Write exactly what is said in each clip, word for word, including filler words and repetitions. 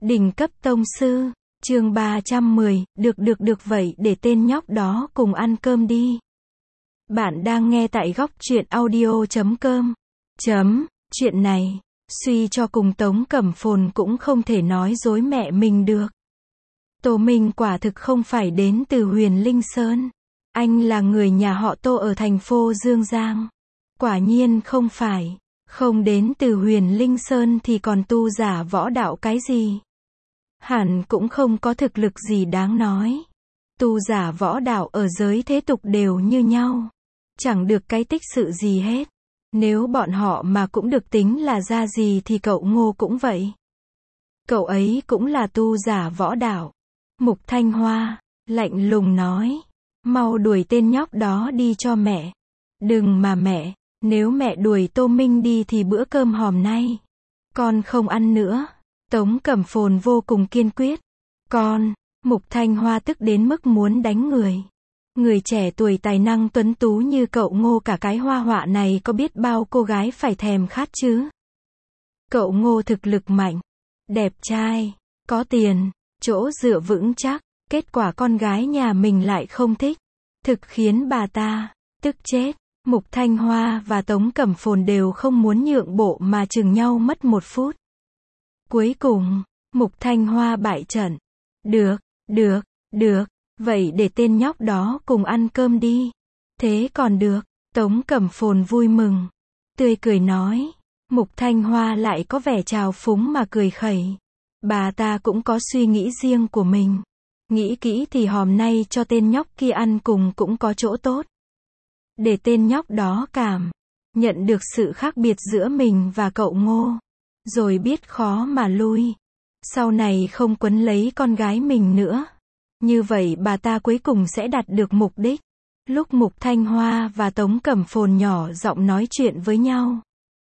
Đỉnh cấp tông sư, chương ba trăm mười, được được được vậy để tên nhóc đó cùng ăn cơm đi. Bạn đang nghe tại góc truyện audio chấm com. Chấm, chuyện này, suy cho cùng Tống Cẩm Phồn cũng không thể nói dối mẹ mình được. Tô Minh quả thực không phải đến từ Huyền Linh Sơn. Anh là người nhà họ Tô ở thành phố Dương Giang. Quả nhiên không phải. Không đến từ Huyền Linh Sơn thì còn tu giả võ đạo cái gì? Hẳn cũng không có thực lực gì đáng nói. Tu giả võ đạo ở giới thế tục đều như nhau. Chẳng được cái tích sự gì hết. Nếu bọn họ mà cũng được tính là ra gì thì cậu Ngô cũng vậy. Cậu ấy cũng là tu giả võ đạo. Mục Thanh Hoa, lạnh lùng nói. Mau đuổi tên nhóc đó đi cho mẹ. Đừng mà mẹ, nếu mẹ đuổi Tô Minh đi thì bữa cơm hôm nay con không ăn nữa. Tống Cẩm Phồn vô cùng kiên quyết. Con, Mục Thanh Hoa tức đến mức muốn đánh người. Người trẻ tuổi tài năng tuấn tú như cậu Ngô cả cái hoa họa này có biết bao cô gái phải thèm khát chứ? Cậu Ngô thực lực mạnh, đẹp trai, có tiền, chỗ dựa vững chắc, kết quả con gái nhà mình lại không thích. Thực khiến bà ta tức chết. Mục Thanh Hoa và Tống Cẩm Phồn đều không muốn nhượng bộ mà chừng nhau mất một phút. Cuối cùng, Mục Thanh Hoa bại trận. Được, được, được, vậy để tên nhóc đó cùng ăn cơm đi. Thế còn được, Tống Cẩm Phồn vui mừng. Tươi cười nói. Mục Thanh Hoa lại có vẻ trào phúng mà cười khẩy. Bà ta cũng có suy nghĩ riêng của mình. Nghĩ kỹ thì hôm nay cho tên nhóc kia ăn cùng cũng có chỗ tốt. Để tên nhóc đó cảm nhận được sự khác biệt giữa mình và cậu Ngô. Rồi biết khó mà lui. Sau này không quấn lấy con gái mình nữa. Như vậy bà ta cuối cùng sẽ đạt được mục đích. Lúc Mục Thanh Hoa và Tống Cẩm Phồn nhỏ giọng nói chuyện với nhau.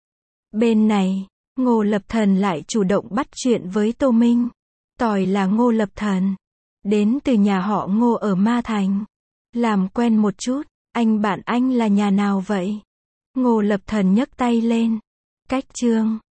Bên này, Ngô Lập Thần lại chủ động bắt chuyện với Tô Minh. Tỏi là Ngô Lập Thần. Đến từ nhà họ Ngô ở Ma Thành. Làm quen một chút. Anh bạn anh là nhà nào vậy? Ngô Lập Thần nhấc tay lên. Cách Trương,